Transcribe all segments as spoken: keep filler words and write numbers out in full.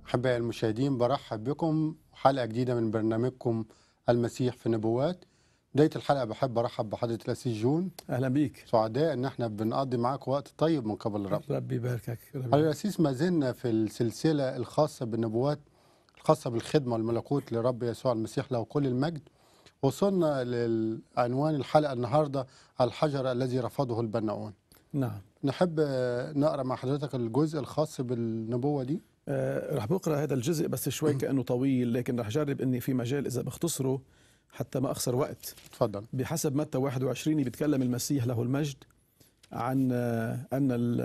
أحبائي المشاهدين، برحب بكم حلقة جديدة من برنامجكم المسيح في نبوات. بداية الحلقة بحب أرحب بحضرة الأسيس جون. أهلا بيك. سعداء إن احنا بنقضي معاك وقت طيب من قبل الرب. ربي يباركك. حضرة الأسيس، ما زلنا في السلسلة الخاصة بالنبوات الخاصة بالخدمة والملكوت لرب يسوع المسيح له كل المجد. وصلنا للعنوان الحلقة النهاردة: الحجر الذي رفضه البناؤون. نعم. نحب نقرأ مع حضرتك الجزء الخاص بالنبوة دي. آه رح بقرأ هذا الجزء بس شوي كأنه طويل، لكن رح أجرب إني في مجال إذا بختصره حتى ما أخسر وقت. تفضل. بحسب متى واحد وعشرين بيتكلم المسيح له المجد عن آه أن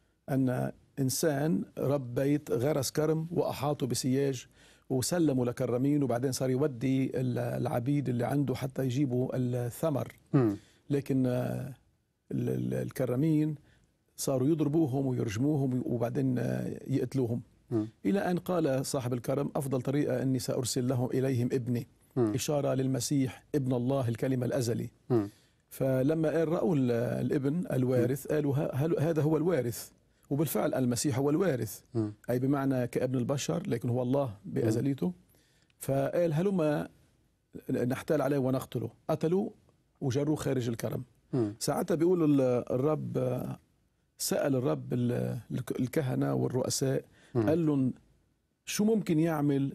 أن إنسان رب بيت غرس كرم وأحاطه بسياج وسلموا لكرمين، وبعدين صار يودي العبيد اللي عنده حتى يجيبوا الثمر. م. لكن آه الكرمين صاروا يضربوهم ويرجموهم وبعدين يقتلوهم. م. إلى أن قال صاحب الكرم: أفضل طريقة أني سأرسل لهم إليهم ابني. م. إشارة للمسيح ابن الله الكلمة الأزلي. م. فلما قال رأوا الابن الوارث قالوا هذا هو الوارث، وبالفعل المسيح هو الوارث. م. أي بمعنى كابن البشر، لكن هو الله بأزليته. فقال هلما نحتال عليه ونقتله. قتلوا وجروه خارج الكرم. م. ساعتها بيقول الرب، سأل الرب الكهنة والرؤساء، م. قال لهم شو ممكن يعمل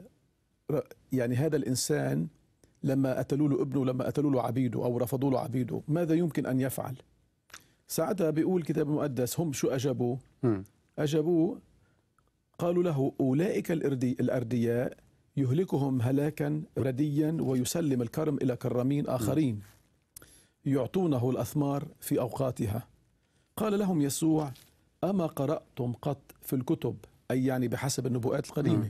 يعني هذا الإنسان لما قتلوا له ابنه، لما قتلوا له عبيده أو رفضوا له عبيده، ماذا يمكن أن يفعل؟ ساعتها بيقول الكتاب المقدس هم شو أجابوه؟ م. أجابوه قالوا له: أولئك الأردي الأردياء يهلكهم هلاكا رديا ويسلم الكرم إلى كرمين آخرين يعطونه الأثمار في أوقاتها. قال لهم يسوع: أما قرأتم قط في الكتب، أي يعني بحسب النبوءات القديمة،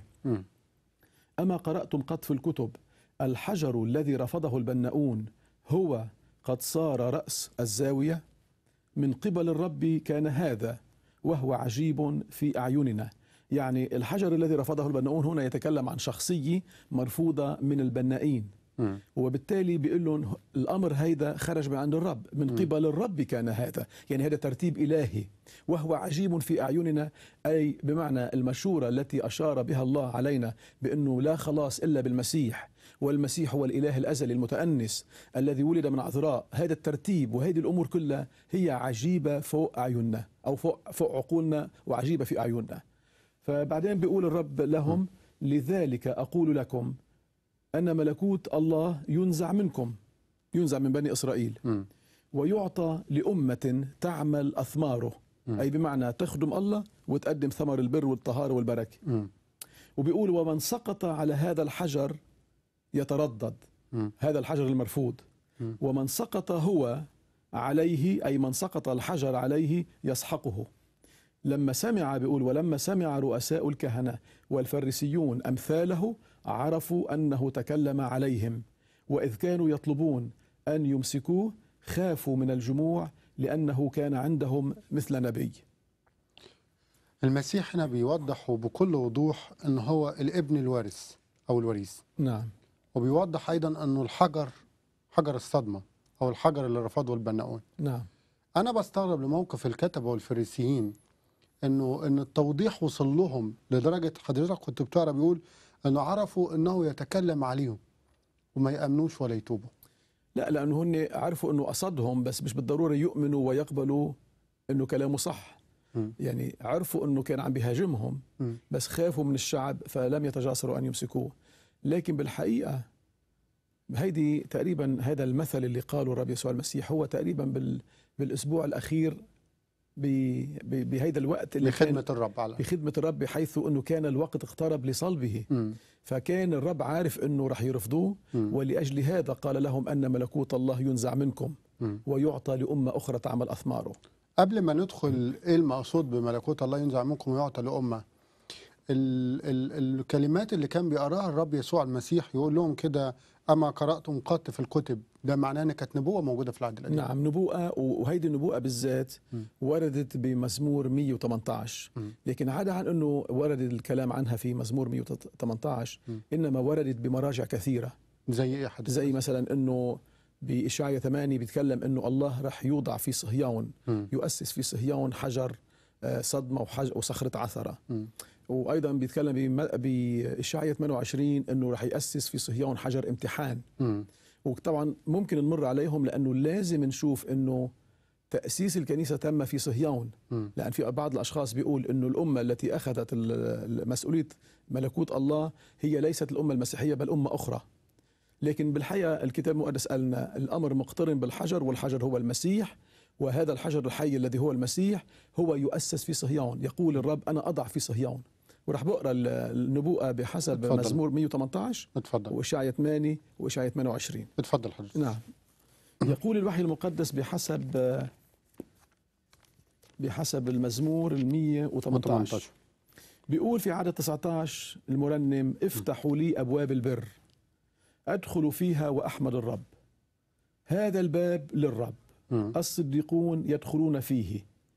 أما قرأتم قط في الكتب الحجر الذي رفضه البناؤون هو قد صار رأس الزاوية؟ من قبل الرب كان هذا وهو عجيب في أعيننا. يعني الحجر الذي رفضه البناؤون هنا يتكلم عن شخصية مرفوضة من البنائين، م. وبالتالي بيقول لهم الأمر هيدا خرج من عند الرب، من م. قبل الرب كان هذا، يعني هذا ترتيب إلهي. وهو عجيب في أعيننا، أي بمعنى المشورة التي أشار بها الله علينا بأنه لا خلاص إلا بالمسيح، والمسيح هو الإله الأزلي المتأنس الذي ولد من عذراء. هذا الترتيب وهذه الأمور كلها هي عجيبة فوق أعيننا، أو فوق, فوق عقولنا، وعجيبة في أعيننا. فبعدين بيقول الرب لهم: م. لذلك أقول لكم أن ملكوت الله ينزع منكم، ينزع من بني إسرائيل، م. ويعطى لأمة تعمل أثماره، م. أي بمعنى تخدم الله وتقدم ثمر البر والطهارة والبركة. م. وبيقول: ومن سقط على هذا الحجر يتردد، م. هذا الحجر المرفوض، م. ومن سقط هو عليه، أي من سقط الحجر عليه يسحقه. لما سمع، بيقول: ولما سمع رؤساء الكهنة والفريسيون أمثاله عرفوا أنه تكلم عليهم، وإذ كانوا يطلبون أن يمسكوه خافوا من الجموع لأنه كان عندهم مثل نبي. المسيح هنا بيوضح بكل وضوح أنه هو الابن الوارث أو الوريث. نعم. وبيوضح أيضا أنه الحجر حجر الصدمة أو الحجر اللي رفضه البناؤون. نعم. أنا بستغرب لموقف الكتبة والفريسيين، انه ان التوضيح وصل لهم لدرجه حضرتك كنت بتقرا بيقول انه عرفوا انه يتكلم عليهم وما يامنوش ولا يتوبوا. لا، لانه هن عرفوا انه قصدهم، بس مش بالضروره يؤمنوا ويقبلوا انه كلامه صح. م. يعني عرفوا انه كان عم بيهاجمهم، م. بس خافوا من الشعب فلم يتجاسروا ان يمسكوه. لكن بالحقيقه هيدي تقريبا هذا المثل اللي قاله الرب يسوع المسيح هو تقريبا بال بالاسبوع الاخير بهيدا الوقت اللي بخدمة الرب على بخدمة الرب، حيث أنه كان الوقت اقترب لصلبه. م. فكان الرب عارف أنه رح يرفضوه، م. ولأجل هذا قال لهم أن ملكوت الله ينزع منكم، م. ويعطى لأمة أخرى تعمل أثماره. قبل ما ندخل إيه المقصود بملكوت الله ينزع منكم ويعطى لأمة، ال ال الكلمات اللي كان بيقراها الرب يسوع المسيح يقول لهم كده: أما قرأتم قط في الكتب، ده معناه أن كانت نبوة موجودة في العهد القديم. نعم، نبوءة، وهيدي النبوءة بالذات م. وردت بمزمور مئة وثمانية عشر، م. لكن عدا عن أنه ورد الكلام عنها في مزمور مئة وثمانية عشر، م. إنما وردت بمراجع كثيرة. زي إيه حضرتك؟ زي مثلا أنه بإشعياء ثمانية بيتكلم أنه الله رح يوضع في صهيون، م. يؤسس في صهيون حجر صدمة وحج وصخرة عثرة. م. وأيضا بيتكلم بإشعياء ثمانية وعشرين أنه رح يأسس في صهيون حجر امتحان. م. وطبعا ممكن نمر عليهم لأنه لازم نشوف أنه تأسيس الكنيسة تم في صهيون، لأن في بعض الأشخاص بيقول أنه الأمة التي أخذت مسؤولية ملكوت الله هي ليست الأمة المسيحية بل أمة أخرى. لكن بالحقيقة الكتاب المقدس قالنا الأمر مقترن بالحجر، والحجر هو المسيح، وهذا الحجر الحي الذي هو المسيح هو يؤسس في صهيون. يقول الرب أنا أضع في صهيون. ورح بقرأ النبوءة بحسب اتفضل. مزمور مئة وثمانية عشر اتفضل. وإشعياء ثمانية وإشعياء ثمانية وعشرين. اتفضل حضرتك. نعم. يقول الوحي المقدس بحسب بحسب المزمور المئة وثمانية عشر بيقول في عدد تسعة عشر المرنم افتحوا لي أبواب البر أدخل فيها وأحمد الرب. هذا الباب للرب الصديقون يدخلون فيه.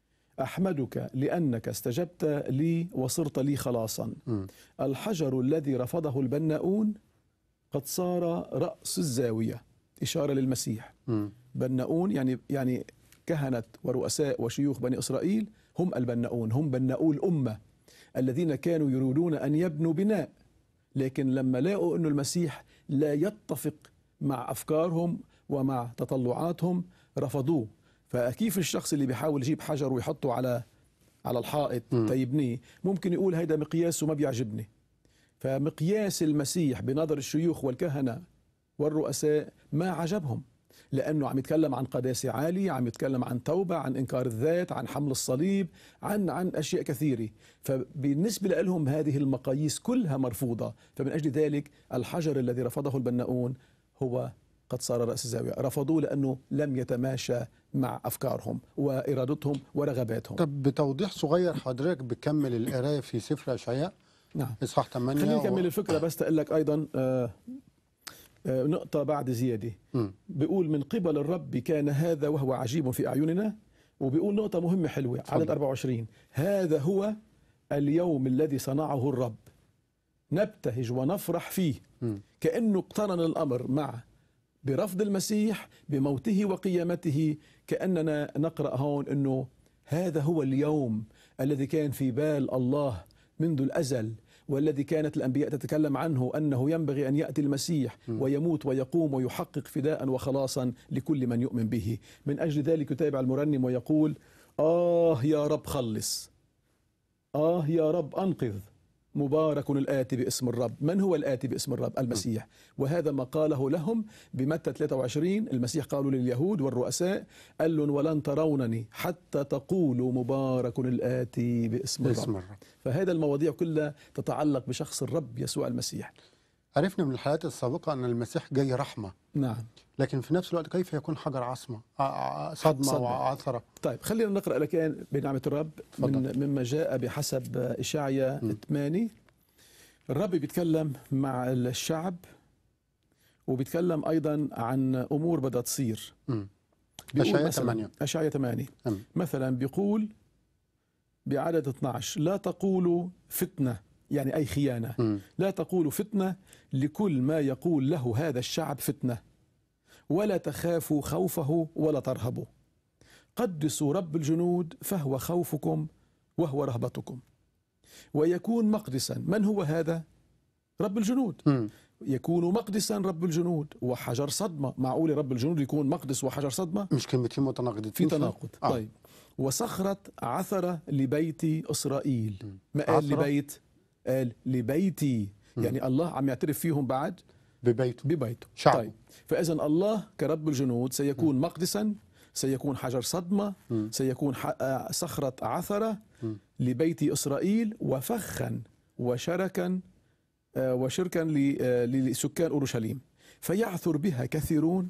أحمدك لأنك استجبت لي وصرت لي خلاصا. الحجر الذي رفضه البناؤون قد صار رأس الزاوية، إشارة للمسيح. بناؤون يعني يعني كهنة ورؤساء وشيوخ بني إسرائيل هم البناؤون، هم بناؤو الأمة الذين كانوا يريدون أن يبنوا بناء، لكن لما لقوا أن المسيح لا يتفق مع أفكارهم ومع تطلعاتهم رفضوه. فكيف الشخص اللي بيحاول يجيب حجر ويحطه على على الحائط تيبنيه ممكن يقول هيدا مقياسه ما بيعجبني؟ فمقياس المسيح بنظر الشيوخ والكهنة والرؤساء ما عجبهم، لأنه عم يتكلم عن قداسة عالية، عم يتكلم عن توبة، عن إنكار الذات، عن حمل الصليب، عن عن أشياء كثيرة. فبالنسبة لهم هذه المقاييس كلها مرفوضة. فمن أجل ذلك الحجر الذي رفضه البناؤون هو قد صار رأس الزاوية. رفضوه لأنه لم يتماشى مع أفكارهم وإرادتهم ورغباتهم. طب بتوضيح صغير حضرتك بكمل القراية في سفر أشعياء نعم إصحاح ثمانية. خليني نكمل و... الفكرة بس أقول لك أيضا آه آه نقطة بعد زيادة. م. بيقول من قبل الرب كان هذا وهو عجيب في أعيننا. وبيقول نقطة مهمة حلوة عدد أربعة وعشرين هذا هو اليوم الذي صنعه الرب نبتهج ونفرح فيه. م. كأنه اقترن الأمر مع برفض المسيح بموته وقيامته. كأننا نقرأ هون أنه هذا هو اليوم الذي كان في بال الله منذ الأزل، والذي كانت الأنبياء تتكلم عنه أنه ينبغي أن يأتي المسيح ويموت ويقوم ويحقق فداء وخلاصا لكل من يؤمن به. من أجل ذلك يتابع المرنم ويقول آه يا رب خلص، آه يا رب أنقذ، مبارك الآتي باسم الرب. من هو الآتي باسم الرب؟ المسيح. وهذا ما قاله لهم بمتى ثلاثة وعشرين. المسيح قالوا لليهود والرؤساء قال لهم ولن ترونني حتى تقولوا مبارك الآتي باسم, باسم الرب. الرب. فهذا المواضيع كلها تتعلق بشخص الرب يسوع المسيح. عرفنا من الحلقات السابقة أن المسيح جاي رحمة. نعم. لكن في نفس الوقت كيف يكون حجر عصمة صدمة, صدمة وعثرة؟ طيب خلينا نقرأ لكان بنعمة الرب من مما جاء بحسب إشعياء ثمانية. الرب بيتكلم مع الشعب وبيتكلم أيضا عن أمور بدها تصير. أشعياء ثمانية. أشعياء ثمانية مثلا بيقول بعدد اثني عشر لا تقولوا فتنة، يعني أي خيانة. م. لا تقولوا فتنة لكل ما يقول له هذا الشعب فتنة، ولا تخافوا خوفه ولا ترهبوا. قدسوا رب الجنود فهو خوفكم وهو رهبتكم، ويكون مقدسا. من هو هذا؟ رب الجنود. م. يكون مقدسا رب الجنود وحجر صدمة. معقول رب الجنود يكون مقدس وحجر صدمة؟ مش كلمتين متناقضتين؟ في تناقض. آه. طيب وصخرة عثرة لبيت إسرائيل. م. ما قال لبيت؟ قال لبيتي. م. يعني الله عم يعترف فيهم بعد ببيته ببيته. شعب. طيب فإذا الله كرب الجنود سيكون م. مقدسا، سيكون حجر صدمة، م. سيكون صخرة عثرة م. لبيت إسرائيل، وفخا وشركا وشركا لسكان أورشليم. فيعثر بها كثيرون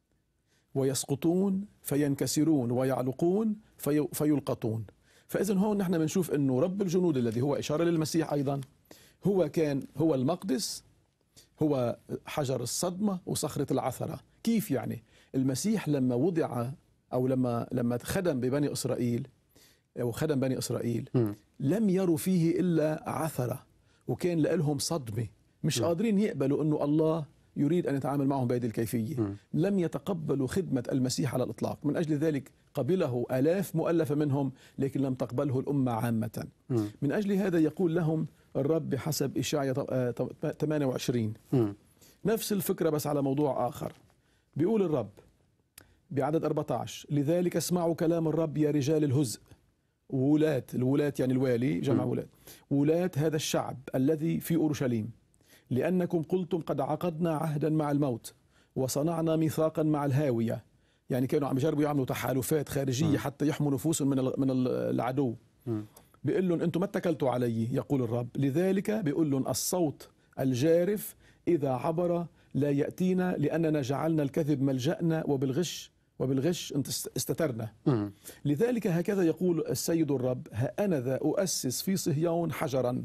ويسقطون فينكسرون ويعلقون في فيلقطون. فإذن هون نحن بنشوف أنه رب الجنود الذي هو إشارة للمسيح أيضا هو كان هو المقدس، هو حجر الصدمة وصخرة العثرة. كيف يعني؟ المسيح لما وضع أو لما لما خدم ببني إسرائيل أو خدم بني إسرائيل م. لم يروا فيه إلا عثرة، وكان لهم صدمة، مش م. قادرين يقبلوا أنه الله يريد أن يتعامل معهم بهذه الكيفية. م. لم يتقبلوا خدمة المسيح على الإطلاق، من أجل ذلك قبله آلاف مؤلفة منهم، لكن لم تقبله الأمة عامة. م. من أجل هذا يقول لهم الرب بحسب إشعياء ثمانية وعشرين م. نفس الفكرة بس على موضوع آخر. بيقول الرب بعدد أربعة عشر: لذلك اسمعوا كلام الرب يا رجال الهزء، ولاة، الولاة يعني الوالي جمع ولاة، ولاة هذا الشعب الذي في أورشليم، لأنكم قلتم قد عقدنا عهدا مع الموت وصنعنا ميثاقا مع الهاوية. يعني كانوا عم يجربوا يعملوا تحالفات خارجية حتى يحموا نفوسهم من من العدو. بيقول لهم أنتم ما اتكلتوا علي يقول الرب، لذلك بيقول لهم الصوت الجارف إذا عبر لا يأتينا، لأننا جعلنا الكذب ملجأنا وبالغش وبالغش استترنا. م. لذلك هكذا يقول السيد الرب: ها أنا ذا أؤسس في صهيون حجرا،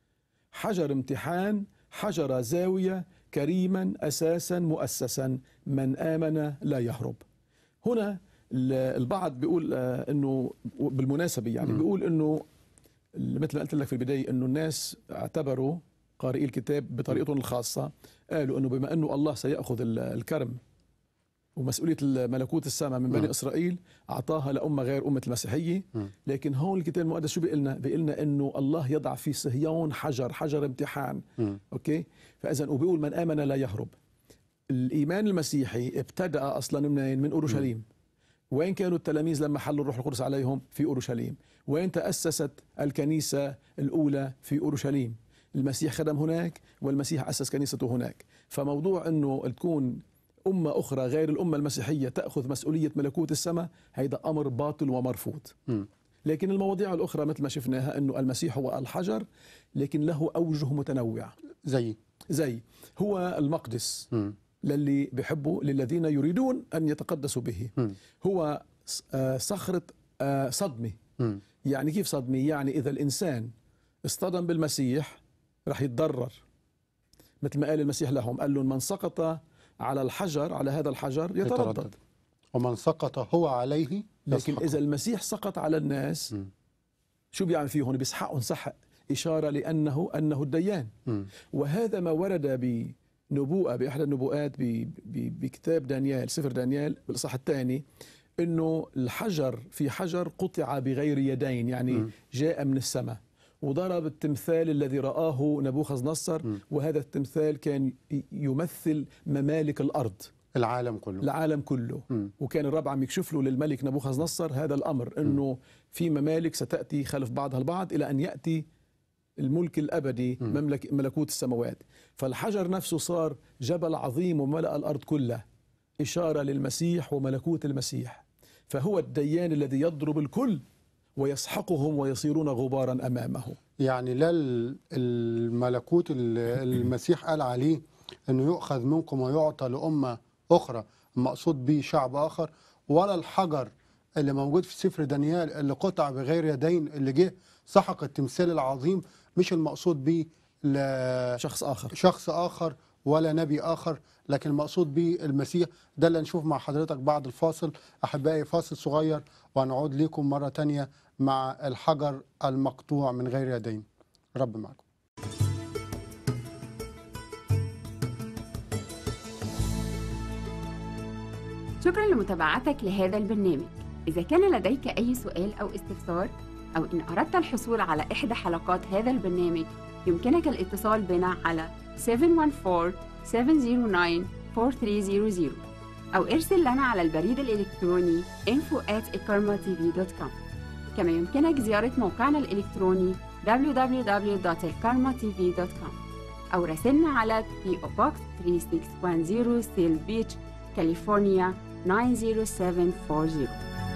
حجر امتحان، حجر زاوية، كريما أساسا مؤسسا، من آمن لا يهرب. هنا البعض بيقول أنه بالمناسبة يعني م. بيقول أنه مثل ما قلت لك في البداية أنه الناس اعتبروا قارئي الكتاب بطريقتهم الخاصة، قالوا أنه بما أنه الله سيأخذ الكرم ومسؤولية ملكوت السماء من بني م. إسرائيل أعطاها لأمة غير أمة المسيحية. م. لكن هون الكتاب المقدس شو بيقلنا؟ بيقلنا أنه الله يضع في صهيون حجر، حجر امتحان. م. أوكي؟ فإذا وبيقول من آمن لا يهرب. الإيمان المسيحي ابتدأ أصلا منين؟ من أورشليم. م. وين كانوا التلاميذ لما حل الروح القدس عليهم؟ في أورشليم. وين تأسست الكنيسة الأولى؟ في أورشليم. المسيح خدم هناك والمسيح أسس كنيسته هناك. فموضوع أنه تكون أمة أخرى غير الأمة المسيحية تأخذ مسؤولية ملكوت السماء، هيدا أمر باطل ومرفوض. م. لكن المواضيع الأخرى مثل ما شفناها أنه المسيح هو الحجر، لكن له أوجه متنوعة. زي زي هو المقدس م. للي بيحبوا، للذين يريدون أن يتقدسوا به. م. هو صخرة صدمة. م. يعني كيف صدمة؟ يعني إذا الإنسان اصطدم بالمسيح رح يتضرر، مثل ما قال المسيح لهم، قال لهم من سقط على الحجر، على هذا الحجر يتردد, يتردد. ومن سقط هو عليه يسحق. لكن إذا المسيح سقط على الناس م. شو بيعمل فيهم؟ بيسحقهم سحق، إشارة لأنه أنه الديان. م. وهذا ما ورد بنبوءة بإحدى النبوءات بكتاب دانيال، سفر دانيال بالإصحاح الثاني، إنه الحجر في حجر قطع بغير يدين، يعني م. جاء من السماء وضرب التمثال الذي رآه نبوخذ نصر. م. وهذا التمثال كان يمثل ممالك الأرض، العالم كله العالم كله. م. وكان الرب عم يكشف له للملك نبوخذ نصر هذا الأمر، أنه في ممالك ستأتي خلف بعضها البعض إلى أن يأتي الملك الأبدي، م. مملك ملكوت السماوات. فالحجر نفسه صار جبل عظيم وملأ الأرض كلها، إشارة للمسيح وملكوت المسيح. فهو الديان الذي يضرب الكل ويسحقهم ويصيرون غبارا أمامه. يعني لا الملكوت المسيح قال عليه أنه يؤخذ منكم ويعطى لأمة أخرى، المقصود به شعب آخر، ولا الحجر اللي موجود في سفر دانيال اللي قطع بغير يدين اللي جه سحق التمثال العظيم، مش المقصود به شخص آخر شخص آخر ولا نبي آخر، لكن المقصود به المسيح. ده اللي نشوف مع حضرتك بعد الفاصل. أحبائي فاصل صغير ونعود لكم مرة تانية مع الحجر المقطوع من غير يدين. رب معكم. شكرا لمتابعتك لهذا البرنامج. إذا كان لديك أي سؤال أو استفسار، أو إن أردت الحصول على إحدى حلقات هذا البرنامج، يمكنك الاتصال بنا على سبعة واحد أربعة سبعة صفر تسعة أربعة ثلاثة صفر صفر أو ارسل لنا على البريد الإلكتروني info at ikarma t v dot com. كما يمكنك زيارة موقعنا الإلكتروني دبليو دبليو دبليو دوت ikarma t v dot com أو راسلنا على بي أو Box ثلاثة ستة واحد صفر سيل بيتش، كاليفورنيا تسعة صفر سبعة أربعة صفر.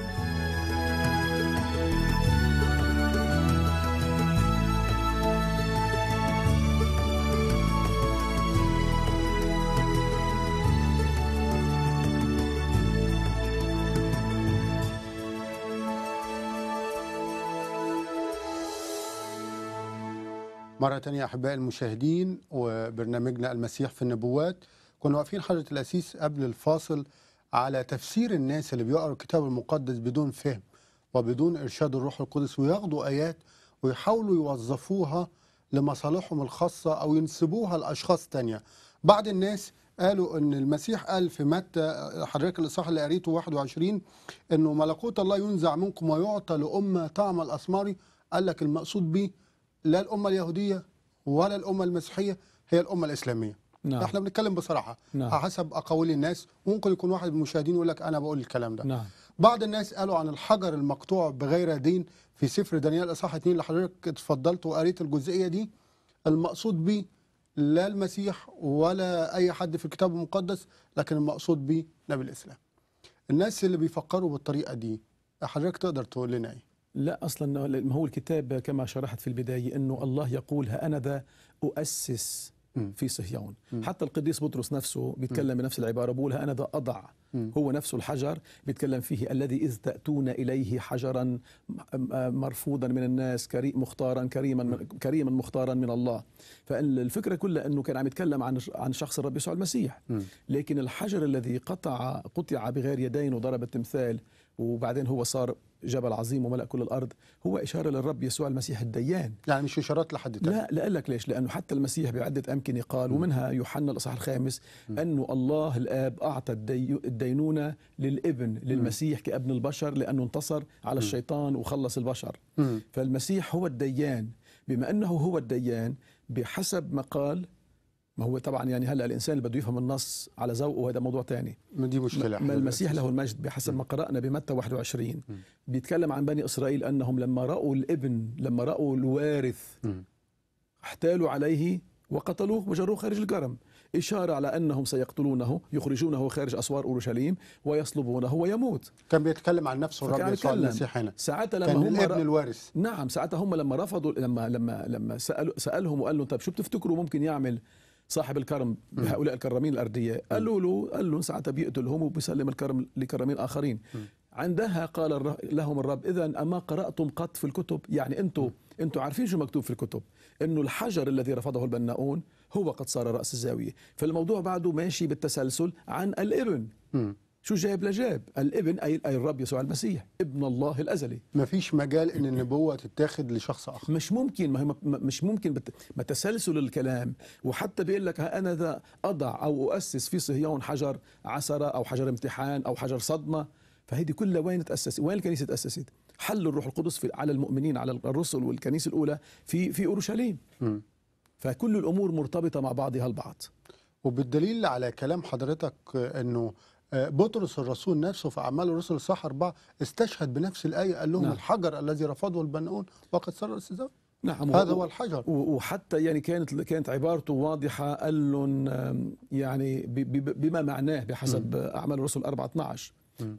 مرة تانية أحبائي المشاهدين، وبرنامجنا المسيح في النبوات. كنا واقفين حضرة الأسيس قبل الفاصل على تفسير الناس اللي بيقروا الكتاب المقدس بدون فهم وبدون إرشاد الروح القدس، وياخدوا آيات ويحاولوا يوظفوها لمصالحهم الخاصة أو ينسبوها لأشخاص تانية. بعض الناس قالوا ان المسيح قال في متى، حضرتك الاصحاح اللي قريته واحد وعشرين، انه ملكوت الله ينزع منكم ويعطى لامه تعمل اسماري. قال لك المقصود به لا الامه اليهوديه ولا الامه المسيحيه، هي الامه الاسلاميه. نعم. احنا بنتكلم بصراحه. نعم. حسب اقاويل الناس، وممكن يكون واحد من المشاهدين يقول لك انا بقول الكلام ده. نعم. بعض الناس قالوا عن الحجر المقطوع بغير دين في سفر دانيال اصحاح اتنين اللي حضرتك اتفضلت وقريت الجزئيه دي، المقصود به لا المسيح ولا اي حد في الكتاب المقدس، لكن المقصود به نبي الاسلام. الناس اللي بيفكروا بالطريقه دي حضرتك تقدر تقول لنا ايه؟ لا اصلا ما هو الكتاب كما شرحت في البدايه انه الله يقول ها انا ذا اؤسس في صهيون. حتى القديس بطرس نفسه بيتكلم بنفس العباره، بقول ها انا ذا اضع. هو نفسه الحجر بيتكلم فيه الذي اذ تاتون اليه حجرا مرفوضا من الناس كريم مختارا كريما كريما مختارا من الله. فالفكره كلها انه كان عم يتكلم عن عن شخص الرب يسوع المسيح، لكن الحجر الذي قطع قطع بغير يدين وضرب التمثال وبعدين هو صار جبل عظيم وملأ كل الأرض، هو إشارة للرب يسوع المسيح الديان. يعني مش إشارات لحد تاني. لا لا لك ليش؟ لأنه حتى المسيح بعدة أمكنة قال، ومنها يوحنا الإصحاح الخامس، أنه الله الآب أعطى الدينونة للابن للمسيح كابن البشر لأنه انتصر على الشيطان وخلص البشر. فالمسيح هو الديان. بما أنه هو الديان بحسب ما قال، ما هو طبعا يعني هلا الانسان اللي بده يفهم النص على ذوقه وهذا موضوع ثاني. ما دي مشكله. ما المسيح له المجد بحسب ما قرانا بمتى واحد وعشرين م. بيتكلم عن بني اسرائيل انهم لما راوا الابن، لما راوا الوارث م. احتالوا عليه وقتلوه وجروه خارج الكرم، اشاره على انهم سيقتلونه، يخرجونه خارج اسوار اورشليم ويصلبونه ويموت. كان بيتكلم عن نفسه الرب يسوع المسيح هنا. ساعتها لما كان هم الابن ر... الوارث. نعم، ساعتها هم لما رفضوا، لما لما لما سالوا سالهم وقال لهم طيب شو بتفتكروا ممكن يعمل صاحب الكرم بهؤلاء الكرامين الأرضية؟ قالوا له قال له ساعتها بيقتلهم وبيسلم الكرم لكرامين آخرين. م. عندها قال لهم الرب إذا أما قرأتم قط في الكتب؟ يعني أنتم أنتم عارفين شو مكتوب في الكتب، إنه الحجر الذي رفضه البناؤون هو قد صار رأس الزاوية. فالموضوع بعده ماشي بالتسلسل عن الابن. م. شو جاب لجاب؟ الابن أي, أي الرب يسوع المسيح ابن الله الأزلي. ما فيش مجال ان النبوة تتاخد لشخص آخر. مش ممكن، ما هي مش ممكن بت... تسلسل الكلام. وحتى بيقول لك ها أنا ذا أضع أو أؤسس في صهيون حجر عثرة أو حجر امتحان أو حجر صدمة. فهذه كلها وين تأسست؟ وين الكنيسة تأسست؟ حل الروح القدس في على المؤمنين، على الرسل والكنيسة الأولى في في أورشليم. م. فكل الأمور مرتبطة مع بعضها البعض. وبالدليل على كلام حضرتك أنه بطرس الرسول نفسه في أعمال الرسل الصح أربعة استشهد بنفس الآية، قال لهم نعم. الحجر الذي رفضه البناؤون وقد صار رأس الزاوية. نعم، هذا هو الحجر. وحتى يعني كانت كانت عبارته واضحة، قال لهم يعني بما معناه بحسب م. أعمال الرسل أربعة اثناشر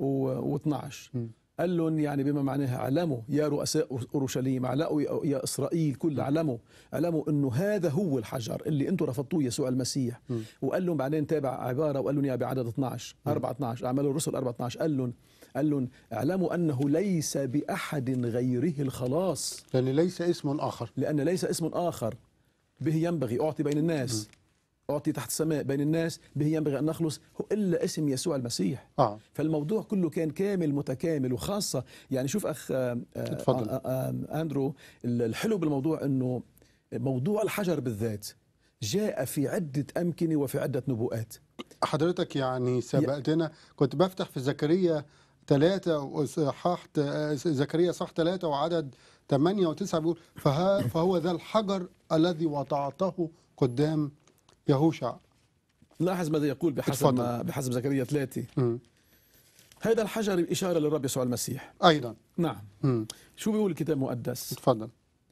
و12 قال لهم يعني بما معناها اعلموا يا رؤساء اورشليم، اعلموا يا اسرائيل كل، اعلموا اعلموا انه هذا هو الحجر اللي انتم رفضتوه يسوع المسيح. م. وقال لهم بعدين تابع عباره وقال لهم يا بعدد اثناشر أربعة اثناشر اعمال الرسل أربعة اثناشر قال لهم قال لهم اعلموا انه ليس باحد غيره الخلاص، لان ليس اسم اخر، لان ليس اسم اخر به ينبغي اعطي بين الناس م. أعطي تحت السماء بين الناس به ينبغي أن نخلص هو إلا اسم يسوع المسيح. آه. فالموضوع كله كان كامل متكامل. وخاصة يعني شوف أخ اتفضل. أندرو، الحلو بالموضوع أنه موضوع الحجر بالذات جاء في عدة أمكنة وفي عدة نبوءات. حضرتك يعني سبقتنا، كنت بفتح في زكريا ثلاثة وصحاح زكريا صح ثلاثة وعدد ثمانية وتسعة بيقول فهو ذا الحجر الذي وضعته قدام يهوشع. لاحظ ماذا يقول بحسب ما بحسب زكريا ثلاثة. م. هذا الحجر إشارة للرب يسوع المسيح أيضا. نعم. م. شو بيقول الكتاب المقدس؟ تفضل.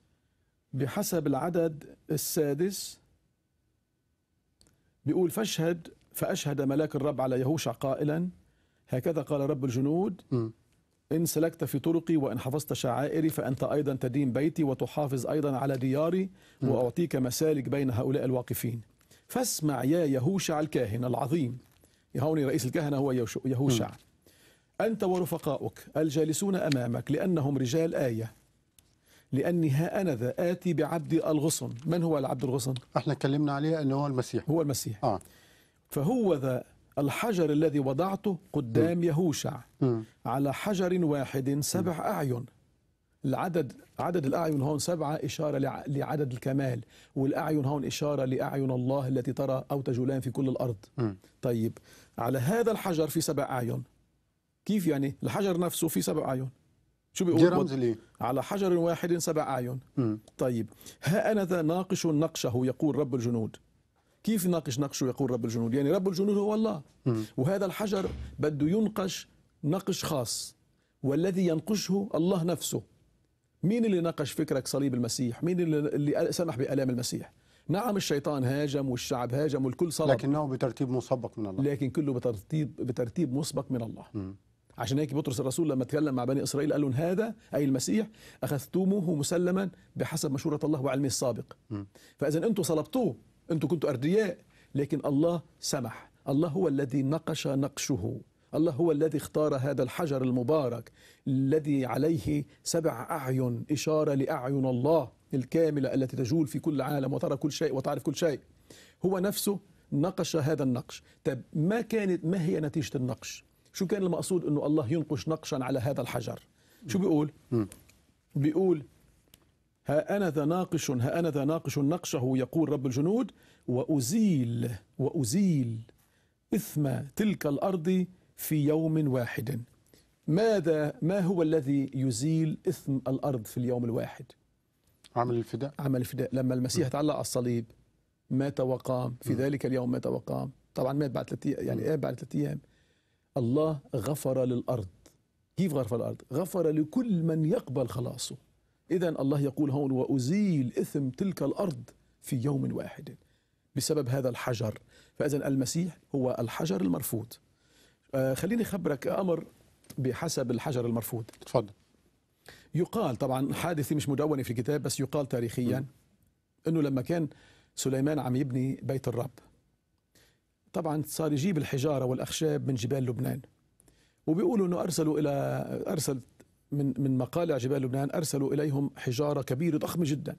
بحسب العدد السادس بيقول فاشهد فأشهد ملاك الرب على يهوشع قائلا هكذا قال رب الجنود م. إن سلكت في طرقي وإن حفظت شعائري فأنت أيضا تدين بيتي وتحافظ أيضا على دياري م. وأعطيك مسالك بين هؤلاء الواقفين. فاسمع يا يهوشع الكاهن العظيم، هوني رئيس الكهنة هو يهوشع، أنت ورفقاؤك الجالسون أمامك لأنهم رجال آية، لأني ها أنا ذا آتي بعبدي الغصن. من هو العبد الغصن؟ احنا اتكلمنا عليه أنه هو المسيح. هو المسيح. آه. فهو ذا الحجر الذي وضعته قدام م. يهوشع م. على حجر واحد سبع أعين العدد عدد الأعين هون سبعة إشارة لع- لعدد الكمال، والأعين هون إشارة لأعين الله التي ترى أو تجولان في كل الأرض. مم. طيب على هذا الحجر في سبع أعين، كيف يعني؟ الحجر نفسه في سبع أعين، شو دي بيقول؟ رمز ليه؟ على حجر واحد سبع أعين. مم. طيب ها أنا ذا ناقش نقشه يقول رب الجنود. كيف ناقش نقشه يقول رب الجنود؟ يعني رب الجنود هو الله، مم. وهذا الحجر بده ينقش نقش خاص، والذي ينقشه الله نفسه. مين اللي نقش فكرك صليب المسيح؟ مين اللي, اللي سمح بآلام المسيح؟ نعم الشيطان هاجم والشعب هاجم والكل صلب، لكنه بترتيب مسبق من الله. لكن كله بترتيب بترتيب مسبق من الله. مم. عشان هيك بطرس الرسول لما تكلم مع بني إسرائيل قال لهم هذا أي المسيح أخذتموه مسلما بحسب مشورة الله وعلمه السابق. مم. فإذا أنتم صلبتوه، أنتم كنتوا أردياء، لكن الله سمح. الله هو الذي نقش نقشه، الله هو الذي اختار هذا الحجر المبارك الذي عليه سبع أعين، إشارة لأعين الله الكاملة التي تجول في كل عالم وترى كل شيء وتعرف كل شيء. هو نفسه نقش هذا النقش. طب ما كانت ما هي نتيجة النقش؟ شو كان المقصود انه الله ينقش نقشا على هذا الحجر؟ شو بيقول؟ مم. بيقول ها أنا ذا ناقش ها أنا ذا ناقش نقشه يقول رب الجنود، وأزيل وأزيل إثم تلك الأرض في يوم واحد. ماذا ما هو الذي يزيل إثم الأرض في اليوم الواحد؟ عمل الفداء. عمل الفداء. لما المسيح تعلق على الصليب مات وقام في ذلك اليوم، مات وقام. طبعا مات بعد ثلاث يعني ايه بعد ثلاث ايام. الله غفر للأرض. كيف غفر الأرض؟ غفر لكل من يقبل خلاصه. إذن الله يقول هون وأزيل إثم تلك الأرض في يوم واحد بسبب هذا الحجر. فإذن المسيح هو الحجر المرفوض. آه خليني أخبرك أمر بحسب الحجر المرفوض. تفضل. يقال طبعا حادثة مش مدونة في الكتاب، بس يقال تاريخيا أنه لما كان سليمان عم يبني بيت الرب، طبعا صار يجيب الحجارة والأخشاب من جبال لبنان، وبيقولوا أنه أرسلوا إلى أرسل من من مقالع جبال لبنان أرسلوا إليهم حجارة كبيرة ضخمة جدا.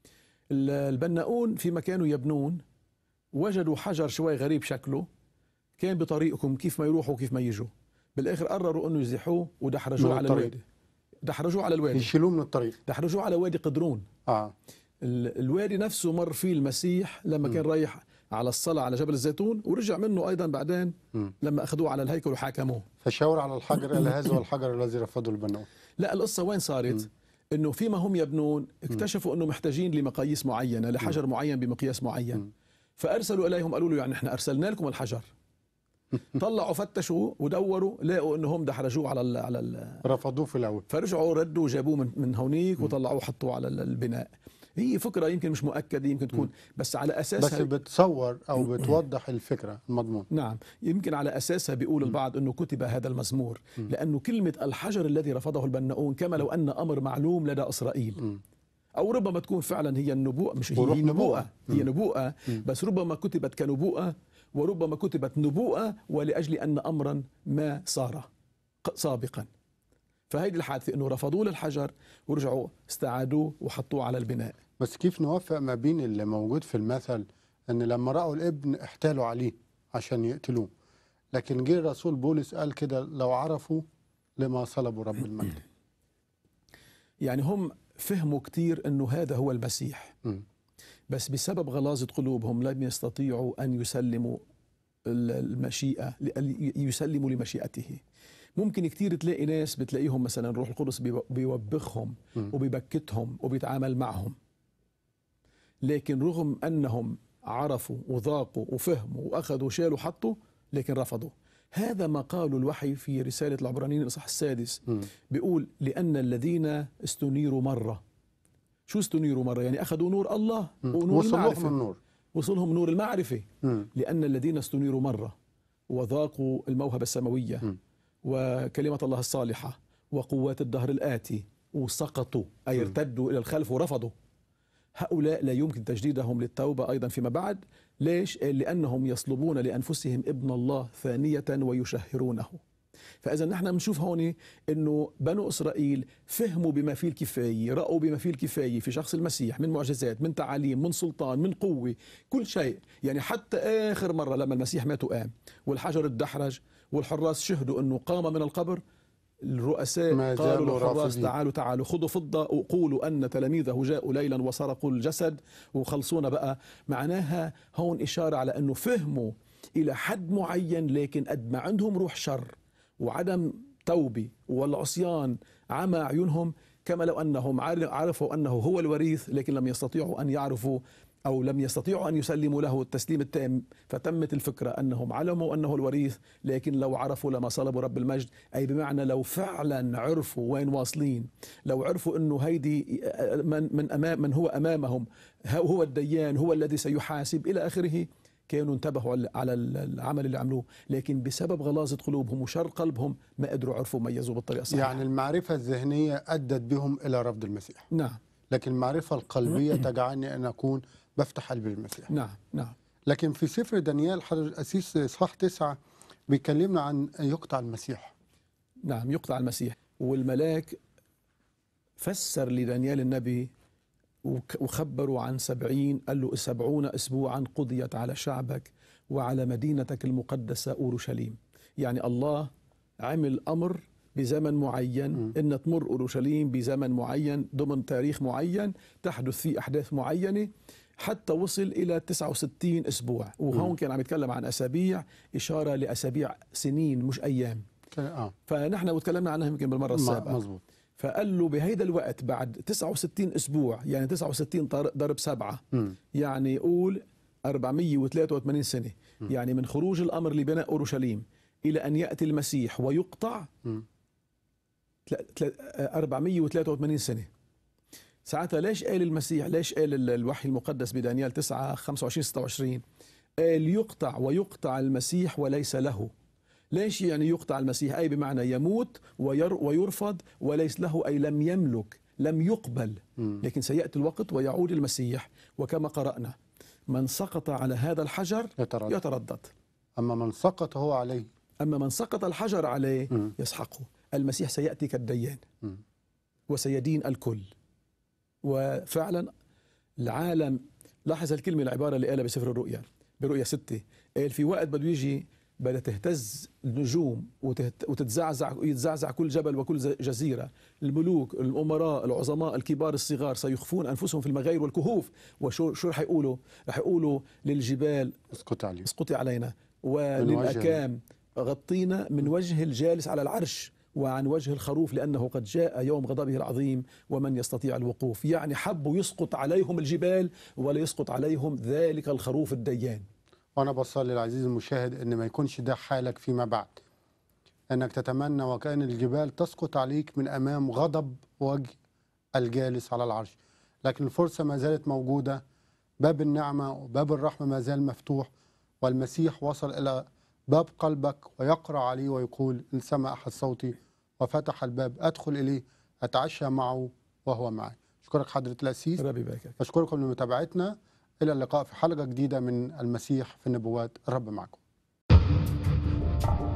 البناؤون في مكانوا يبنون وجدوا حجر شوي غريب شكله، كان بطريقكم كيف ما يروحوا كيف ما يجوا. بالآخر قرروا أنه يزحوه ودحرجوه على الوادي. دحرجوه على الوادي يشيلوه من الطريق. دحرجوه على وادي قدرون. اه الوادي نفسه مر فيه المسيح لما م. كان رايح على الصلاة على جبل الزيتون، ورجع منه أيضا بعدين م. لما أخذوه على الهيكل وحاكموه. فشاور على الحجر قال هذا هو الحجر الذي رفضه البناؤون. لا، القصة وين صارت؟ م. إنه فيما هم يبنون اكتشفوا إنه محتاجين لمقاييس معينة، لحجر م. معين بمقياس معين. م. فأرسلوا إليهم قالوا له يعني إحنا أرسلنا لكم الحجر. طلعوا فتشوا ودوروا لقوا انهم دحرجوه على ال على ال رفضوه في الاول، فرجعوا ردوا وجابوه من, من هونيك وطلعوه وحطوه على البناء. هي فكره يمكن مش مؤكده، يمكن تكون بس على اساسها بس بتصور او بتوضح الفكره المضمون. نعم، يمكن على اساسها بيقول البعض انه كتب هذا المزمور لانه كلمه الحجر الذي رفضه البناؤون كما لو ان امر معلوم لدى اسرائيل، او ربما تكون فعلا هي النبوءه، مش هي, هي نبوءه هي نبوءه بس ربما كتبت كنبوءه، وربما كتبت نبوءة ولأجل أن أمرا ما صار سابقا. فهيدي الحادثة أنه رفضوا للحجر ورجعوا استعادوه وحطوه على البناء. بس كيف نوفق ما بين اللي موجود في المثل أن لما رأوا الابن احتالوا عليه عشان يقتلوه، لكن جه الرسول بولس قال كده لو عرفوا لما صلبوا رب المجد. يعني هم فهموا كتير أنه هذا هو المسيح، م. بس بسبب غلاظة قلوبهم لم يستطيعوا أن يسلموا المشيئة، يسلموا لمشيئته. ممكن كتير تلاقي ناس بتلاقيهم مثلا روح القدس بيوبخهم وبيبكتهم وبيتعامل معهم، لكن رغم أنهم عرفوا وذاقوا وفهموا وأخذوا شالوا حطوا، لكن رفضوا. هذا ما قالوا الوحي في رسالة العبرانيين الإصحاح السادس، بيقول لأن الذين استنيروا مرة. شو استنيروا مرة؟ يعني أخذوا نور الله ونور المعرفة، النور وصلهم نور المعرفة. م. لأن الذين استنيروا مرة وذاقوا الموهبة السماوية م. وكلمة الله الصالحة وقوات الدهر الآتي وسقطوا أي ارتدوا إلى الخلف ورفضوا، هؤلاء لا يمكن تجديدهم للتوبة أيضا فيما بعد. ليش؟ لأنهم يصلبون لأنفسهم ابن الله ثانية ويشهرونه. فإذا نحن بنشوف هون إنه بنو إسرائيل فهموا بما فيه الكفاية، رأوا بما فيه الكفاية في شخص المسيح من معجزات، من تعاليم، من سلطان، من قوة، كل شيء. يعني حتى آخر مرة لما المسيح مات وقام والحجر اتدحرج والحراس شهدوا إنه قام من القبر، الرؤساء ما قالوا زالوا للحراس رافضين. تعالوا تعالوا خذوا فضة وقولوا أن تلاميذه جاءوا ليلا وسرقوا الجسد وخلصونا بقى. معناها هون إشارة على أنه فهموا إلى حد معين، لكن قد ما عندهم روح شر وعدم توبة والعصيان عمى عيونهم، كما لو أنهم عرفوا أنه هو الوريث لكن لم يستطيعوا أن يعرفوا أو لم يستطيعوا أن يسلموا له التسليم التام. فتمت الفكرة أنهم علموا أنه الوريث، لكن لو عرفوا لما صلبوا رب المجد. أي بمعنى لو فعلا عرفوا وين واصلين، لو عرفوا أنه هيدي من, من, أمام من هو أمامهم هو الديان، هو الذي سيحاسب إلى آخره، كانوا انتبهوا على العمل اللي عملوه. لكن بسبب غلاظة قلوبهم وشر قلبهم ما قدروا عرفوا ميزوا بالطريقة الصحيحة. يعني المعرفة الذهنية أدت بهم إلى رفض المسيح، نعم. لكن المعرفة القلبية تجعلني أن أكون بفتح قلبي للمسيح. نعم نعم. لكن في سفر دانيال حضر الأسيس إصحاح تسعة بيكلمنا عن يقطع المسيح. نعم يقطع المسيح. والملاك فسر لدانيال النبي وخبروا عن سبعين، قال له سبعون أسبوعا قضيت على شعبك وعلى مدينتك المقدسة أورشليم. يعني الله عمل أمر بزمن معين م. إن تمر أورشليم بزمن معين ضمن تاريخ معين تحدث فيه أحداث معينة حتى وصل إلى تسعة وستين أسبوع. وهون كان عم يتكلم عن أسابيع، إشارة لأسابيع سنين مش أيام. آه. فنحن وتكلمنا عنها يمكن بالمرة السابقة. مزبوط. فقال له بهيدا الوقت بعد تسعة وستين أسبوع، يعني تسعة وستين ضرب سبعة م. يعني قول أربعمئة وثلاثة وثمانين سنة م. يعني من خروج الأمر لبناء أورشليم إلى أن يأتي المسيح ويقطع م. أربعمئة وثلاثة وثمانين سنة. ساعتها ليش قال المسيح، ليش قال الوحي المقدس بدانيال تسعة خمسة وعشرين ستة وعشرين قال يقطع ويقطع المسيح وليس له؟ ليش يعني يقطع المسيح؟ أي بمعنى يموت وير ويرفض وليس له، أي لم يملك، لم يقبل. لكن سيأتي الوقت ويعود المسيح، وكما قرأنا من سقط على هذا الحجر يتردد, يتردد. أما من سقط هو عليه أما من سقط الحجر عليه م. يسحقه. المسيح سيأتي كالديان م. وسيدين الكل. وفعلا العالم، لاحظ الكلمة العبارة اللي قالها بسفر الرؤيا برؤيا ستة، قال في وقت بده يجي بدها تهتز النجوم وتتزعزع يتزعزع كل جبل وكل جزيرة، الملوك الأمراء العظماء الكبار الصغار سيخفون أنفسهم في المغاير والكهوف. وشو شو رح يقولوا؟ رح يقولوا للجبال اسقطي علينا، اسقطي علينا، وللأكام غطينا من وجه الجالس على العرش وعن وجه الخروف، لأنه قد جاء يوم غضبه العظيم ومن يستطيع الوقوف. يعني حبوا يسقط عليهم الجبال ولا يسقط عليهم ذلك الخروف الديان. وأنا بصلي للعزيز المشاهد إن ما يكونش ده حالك فيما بعد، أنك تتمنى وكأن الجبال تسقط عليك من أمام غضب وجه الجالس على العرش. لكن الفرصة ما زالت موجودة، باب النعمة وباب الرحمة ما زال مفتوح، والمسيح وصل إلى باب قلبك ويقرأ عليه ويقول إن سمع أحد صوتي وفتح الباب أدخل إليه أتعشى معه وهو معي. أشكرك حضرة الأسيس، ربي يباركك. أشكركم لمتابعتنا، إلى اللقاء في حلقة جديدة من المسيح في النبوات. الرب معكم.